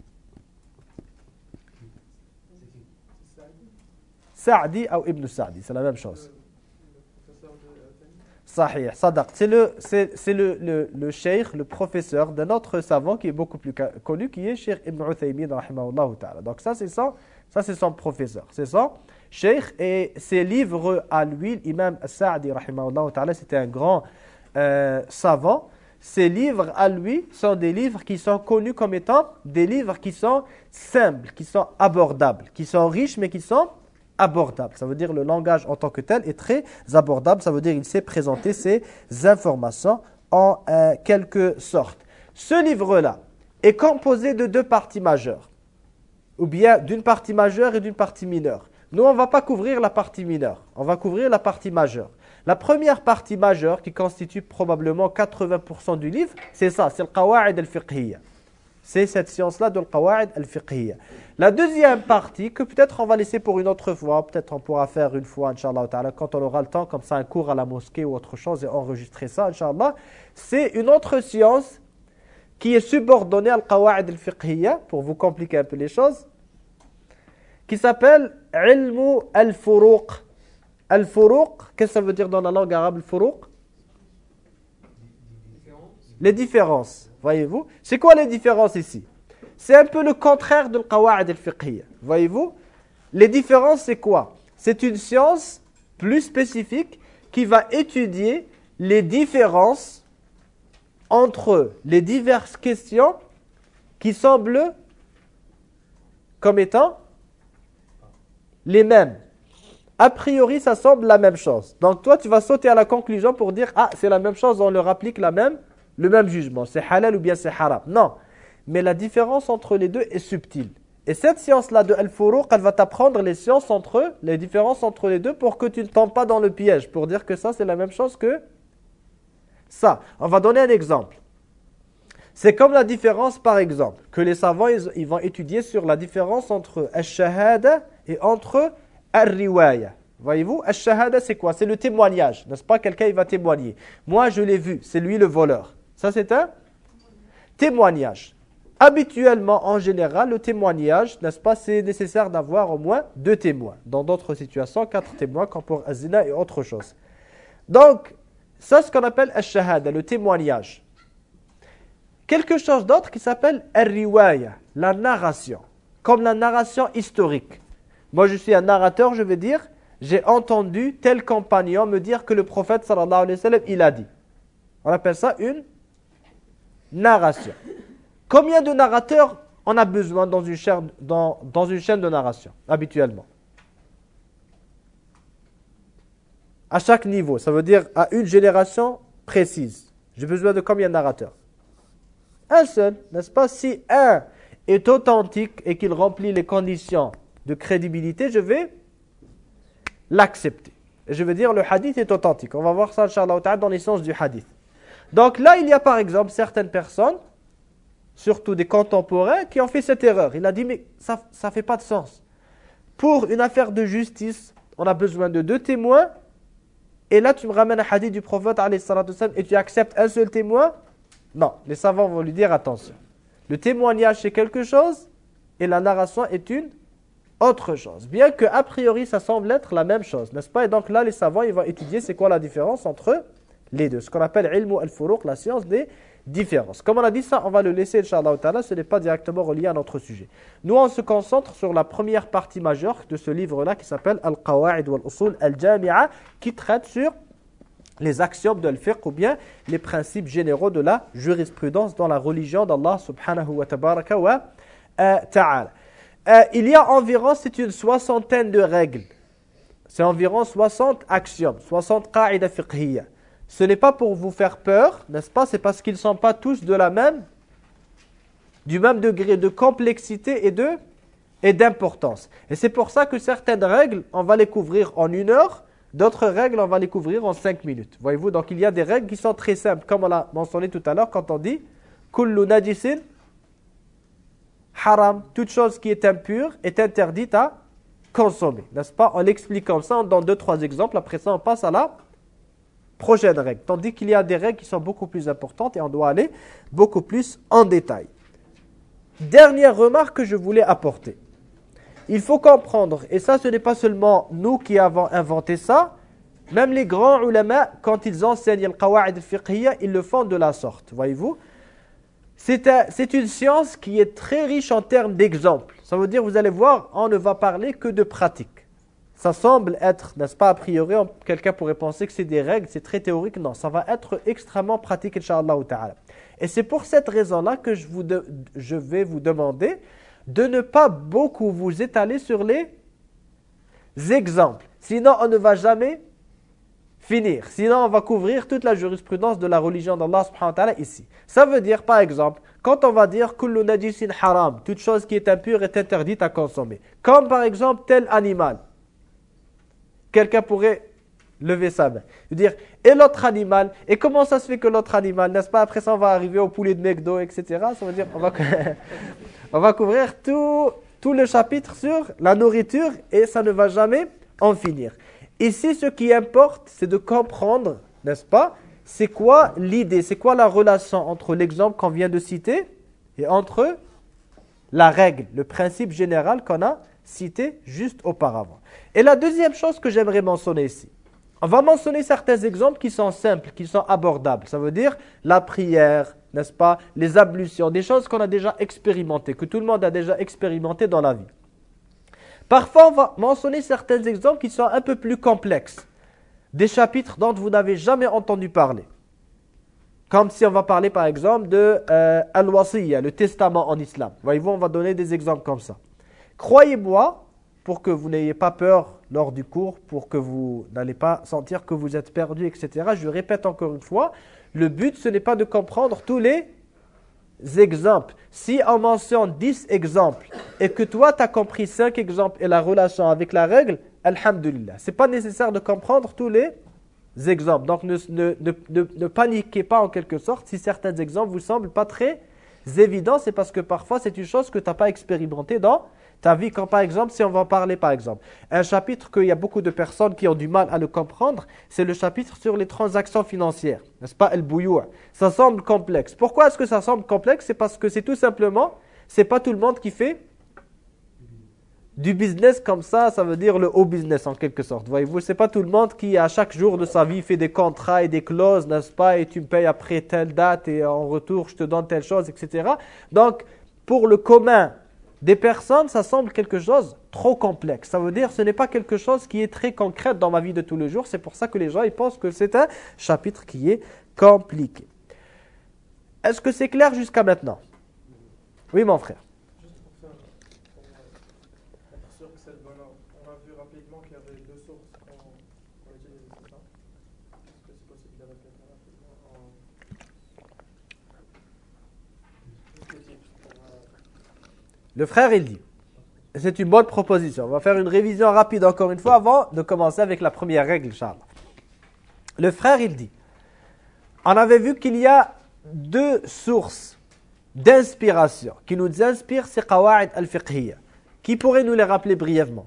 Speaker 1: Sa'di ou Ibn Sa'di, c'est la même chose. Sahih, Sadaq. C'est le, c'est, c'est le, le, le cheikh, le professeur d'un autre savant qui est beaucoup plus connu, qui est Cheikh Ibn Uthaymin, rahimahullah ta'ala. Donc ça c'est son, ça c'est son professeur, c'est son cheikh, et ses livres à lui, l'imam Sa'di, rahimahullah ta'ala, c'était un grand euh, savant. Ces livres à lui sont des livres qui sont connus comme étant des livres qui sont simples, qui sont abordables, qui sont riches mais qui sont abordable. Ça veut dire le langage en tant que tel est très abordable. Ça veut dire qu'il sait présenter ses informations en euh, quelque sorte. Ce livre-là est composé de deux parties majeures. Ou bien d'une partie majeure et d'une partie mineure. Nous, on ne va pas couvrir la partie mineure. On va couvrir la partie majeure. La première partie majeure, qui constitue probablement quatre-vingts pour cent du livre, c'est ça, c'est le Qawa'id al-Fiqhiyya. C'est cette science-là de l'Qawa'id al-Fiqhiyya. La deuxième partie, que peut-être on va laisser pour une autre fois, peut-être on pourra faire une fois, Inch'Allah ta'ala, quand on aura le temps, comme ça, un cours à la mosquée ou autre chose, et enregistrer ça, Inch'Allah. C'est une autre science qui est subordonnée à l'Qawa'id al-Fiqhiyya, pour vous compliquer un peu les choses, qui s'appelle Ilmu al-Furuq. Al-Furuq, qu'est-ce que ça veut dire dans la langue arabe, al-Furuq? Les différences. Voyez-vous? C'est quoi les différences ici? C'est un peu le contraire de l'Qawa'id al-Fiqhiyya. Voyez-vous? Les différences, c'est quoi? C'est une science plus spécifique qui va étudier les différences entre les diverses questions qui semblent comme étant les mêmes. A priori, ça semble la même chose. Donc toi, tu vas sauter à la conclusion pour dire « Ah, c'est la même chose, on leur applique la même le même jugement, c'est halal ou bien c'est haram. » Non, mais la différence entre les deux est subtile. Et cette science-là de Al-Furuq, elle va t'apprendre les sciences entre eux, les différences entre les deux pour que tu ne tombes pas dans le piège, pour dire que ça c'est la même chose que ça. On va donner un exemple. C'est comme la différence par exemple, que les savants ils, ils vont étudier sur la différence entre Al-Shahada et entre Al-Riwaya. Voyez-vous, Al-Shahada c'est quoi? C'est le témoignage, n'est-ce pas? Quelqu'un il va témoigner. Moi je l'ai vu, c'est lui le voleur. Ça, c'est un témoignage. Habituellement, en général, le témoignage, n'est-ce pas, c'est nécessaire d'avoir au moins deux témoins. Dans d'autres situations, quatre témoins, comme pour Azina et autre chose. Donc, ça, c'est ce qu'on appelle Al-Shahada, le témoignage. Quelque chose d'autre qui s'appelle Al-Riwaya, la narration. Comme la narration historique. Moi, je suis un narrateur, je vais dire, j'ai entendu tel compagnon me dire que le prophète, sallallahu alayhi wa sallam, il a dit. On appelle ça une narration. Combien de narrateurs on a besoin dans une chaîne, dans, dans une chaîne de narration, habituellement? À chaque niveau, ça veut dire à une génération précise. J'ai besoin de combien de narrateurs? Un seul, n'est-ce pas? Si un est authentique et qu'il remplit les conditions de crédibilité, je vais l'accepter. Et je vais dire le hadith est authentique. On va voir ça, Inch'Allah ta'ala, dans l'essence du hadith. Donc là, il y a par exemple certaines personnes, surtout des contemporains, qui ont fait cette erreur. Il a dit, mais ça ne fait pas de sens. Pour une affaire de justice, on a besoin de deux témoins. Et là, tu me ramènes un hadith du prophète, alayhi salatu wassalam, et tu acceptes un seul témoin? Non, les savants vont lui dire, attention. Le témoignage, c'est quelque chose, et la narration est une autre chose. Bien que, a priori, ça semble être la même chose, n'est-ce pas? Et donc là, les savants, ils vont étudier c'est quoi la différence entre les deux. Ce qu'on appelle ilmu al-furuq, la science des différences. Comme on a dit ça, on va le laisser, Inch'Allah ta'ala, ce n'est pas directement relié à notre sujet. Nous, on se concentre sur la première partie majeure de ce livre-là qui s'appelle Al-Qawa'id wal-Usul al-Jami'a, qui traite sur les axiomes de al-fiqh ou bien les principes généraux de la jurisprudence dans la religion d'Allah subhanahu wa tabaraka wa euh, ta'ala. Euh, il y a environ, c'est une soixantaine de règles. C'est environ soixante axiomes, soixante qa'ida fiqhiyya. Ce n'est pas pour vous faire peur, n'est-ce pas? C'est parce qu'ils ne sont pas tous de la même, du même degré de complexité et de et d'importance. Et c'est pour ça que certaines règles, on va les couvrir en une heure, d'autres règles, on va les couvrir en cinq minutes. Voyez-vous, donc il y a des règles qui sont très simples, comme on l'a mentionné tout à l'heure quand on dit « Kullu najisin haram », toute chose qui est impure est interdite à consommer, n'est-ce pas? On l'explique comme ça, on donne deux, trois exemples, après ça on passe à la prochaine règle. Tandis qu'il y a des règles qui sont beaucoup plus importantes et on doit aller beaucoup plus en détail. Dernière remarque que je voulais apporter. Il faut comprendre, et ça ce n'est pas seulement nous qui avons inventé ça, même les grands ulama, quand ils enseignent le qawa'id al-fiqhiyya, ils le font de la sorte, voyez-vous. C'est un, c'est une science qui est très riche en termes d'exemples. Ça veut dire, vous allez voir, on ne va parler que de pratique. Ça semble être, n'est-ce pas, a priori, quelqu'un pourrait penser que c'est des règles, c'est très théorique. Non, ça va être extrêmement pratique, incha'Allah ta'ala. Et c'est pour cette raison-là que je, vous de, je vais vous demander de ne pas beaucoup vous étaler sur les exemples. Sinon, on ne va jamais finir. Sinon, on va couvrir toute la jurisprudence de la religion d'Allah subhanahu wa ta'ala ici. Ça veut dire, par exemple, quand on va dire « Kullu najisin haram », toute chose qui est impure est interdite à consommer. Comme par exemple tel animal. Quelqu'un pourrait lever sa main. Dire, et l'autre animal, et comment ça se fait que l'autre animal, n'est-ce pas? Après ça, on va arriver au poulet de McDo, et cetera. Ça veut dire, on va, on va couvrir tout, tout le chapitre sur la nourriture et ça ne va jamais en finir. Ici, ce qui importe, c'est de comprendre, n'est-ce pas? C'est quoi l'idée, c'est quoi la relation entre l'exemple qu'on vient de citer et entre la règle, le principe général qu'on a cité juste auparavant. Et la deuxième chose que j'aimerais mentionner ici, on va mentionner certains exemples qui sont simples, qui sont abordables. Ça veut dire la prière, n'est-ce pas, les ablutions, des choses qu'on a déjà expérimentées, que tout le monde a déjà expérimentées dans la vie. Parfois, on va mentionner certains exemples qui sont un peu plus complexes, des chapitres dont vous n'avez jamais entendu parler. Comme si on va parler par exemple de euh, Al-Wasiyya, le testament en islam. Voyez-vous, on va donner des exemples comme ça. Croyez-moi, pour que vous n'ayez pas peur lors du cours, pour que vous n'allez pas sentir que vous êtes perdu, et cetera. Je répète encore une fois, le but ce n'est pas de comprendre tous les exemples. Si on mentionne dix exemples et que toi tu as compris cinq exemples et la relation avec la règle, alhamdulillah. Ce n'est pas nécessaire de comprendre tous les exemples. Donc ne, ne, ne, ne, ne paniquez pas en quelque sorte si certains exemples vous semblent pas très évidents. C'est parce que parfois c'est une chose que tu n'as pas expérimentée dans ta vie. Quand par exemple, si on va en parler par exemple, un chapitre qu'il y a beaucoup de personnes qui ont du mal à le comprendre, c'est le chapitre sur les transactions financières. N'est-ce pas, al-buyou'. Ça semble complexe. Pourquoi est-ce que ça semble complexe? C'est parce que c'est tout simplement, c'est pas tout le monde qui fait du business comme ça, ça veut dire le haut business en quelque sorte. Voyez-vous, c'est pas tout le monde qui à chaque jour de sa vie fait des contrats et des clauses, n'est-ce pas, et tu me payes après telle date et en retour je te donne telle chose, et cetera. Donc, pour le commun des personnes, ça semble quelque chose trop complexe. Ça veut dire ce n'est pas quelque chose qui est très concret dans ma vie de tous les jours. C'est pour ça que les gens ils pensent que c'est un chapitre qui est compliqué. Est-ce que c'est clair jusqu'à maintenant? Oui, mon frère.
Speaker 3: Juste pour faire, pour être sûr que c'est le bon ordre, on a vu rapidement qu'il y avait deux sources qu'on qu'on utilisait, c'est ça? Est-ce que c'est possible de répéter rapidement en...
Speaker 1: Le frère, il dit, c'est une bonne proposition. On va faire une révision rapide encore une fois avant de commencer avec la première règle, Inch'Allah. Le frère, il dit, on avait vu qu'il y a deux sources d'inspiration qui nous inspirent ces qawa'id al-fiqhiyya. Qui pourrait nous les rappeler brièvement?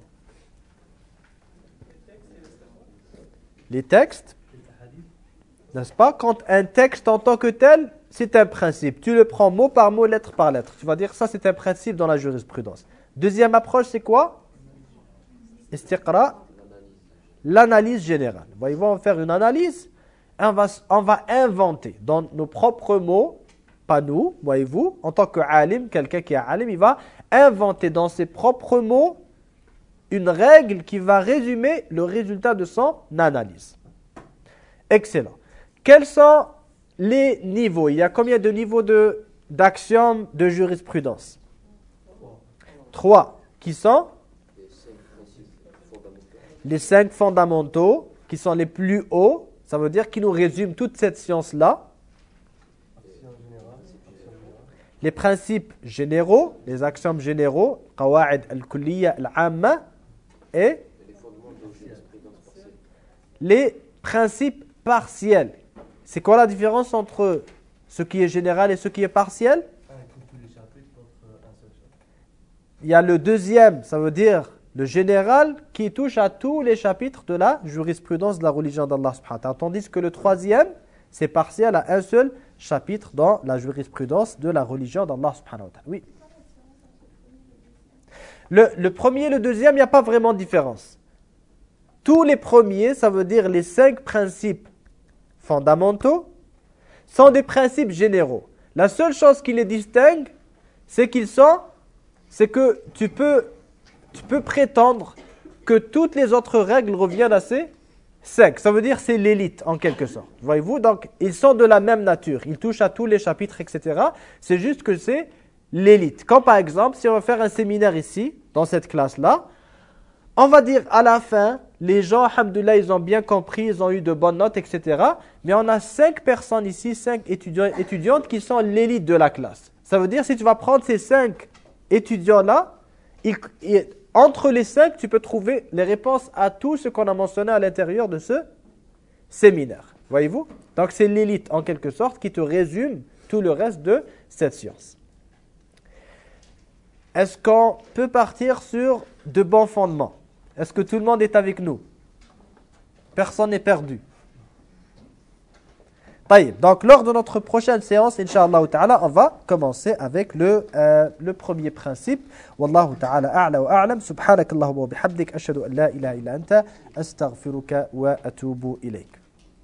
Speaker 1: Les textes, n'est-ce pas? Quand un texte en tant que tel, c'est un principe. Tu le prends mot par mot, lettre par lettre. Tu vas dire ça, c'est un principe dans la jurisprudence. Deuxième approche, c'est quoi? Istiqra, l'analyse générale. Voyez-vous, on va faire une analyse. On va, on va inventer dans nos propres mots, pas nous, voyez-vous, en tant qu'alim, quelqu'un qui est alim, il va inventer dans ses propres mots une règle qui va résumer le résultat de son analyse. Excellent. Quels sont les niveaux? Il y a combien de niveaux de, d'axiomes de jurisprudence? Trois. Qui sont? Les cinq fondamentaux, qui sont les plus hauts. Ça veut dire qu'ils nous résument toute cette science-là. Les principes généraux, les axiomes généraux, qawa'id al-kulliyya al-amma, et les principes partiels. C'est quoi la différence entre ce qui est général et ce qui est partiel? Il y a le deuxième, ça veut dire Le général qui touche à tous les chapitres de la jurisprudence de la religion d'Allah subhanahu wa ta'ala. Tandis que le troisième, c'est partiel à un seul chapitre dans la jurisprudence de la religion d'Allah subhanahu wa ta'ala. Oui. Le, le premier et le deuxième, il n'y a pas vraiment de différence. Tous les premiers, ça veut dire les cinq principes fondamentaux, sont des principes généraux. La seule chose qui les distingue, c'est qu'ils sont, c'est que tu peux, tu peux prétendre que toutes les autres règles reviennent à ces cinq. Ça veut dire c'est l'élite en quelque sorte. Voyez-vous, donc ils sont de la même nature. Ils touchent à tous les chapitres, et cetera. C'est juste que c'est l'élite. Quand par exemple, si on va faire un séminaire ici, dans cette classe-là, on va dire à la fin, les gens, alhamdoulilah, ils ont bien compris, ils ont eu de bonnes notes, et cetera. Mais on a cinq personnes ici, cinq étudiants, étudiantes qui sont l'élite de la classe. Ça veut dire si tu vas prendre ces cinq étudiants-là, ils, ils, entre les cinq, tu peux trouver les réponses à tout ce qu'on a mentionné à l'intérieur de ce séminaire. Voyez-vous? Donc c'est l'élite en quelque sorte qui te résume tout le reste de cette science. Est-ce qu'on peut partir sur de bons fondements? Est-ce que tout le monde est avec nous? Personne n'est perdu. Taïb. Donc, lors de notre prochaine séance, Inch'Allah ta'ala, on va commencer avec le, euh, le premier principe. Wallahu ta'ala a'la wa a'lam. Subhanakallahumma wa bihamdik. Ashhadu an la ilaha illa anta. Astaghfiruka wa atubu ilayk.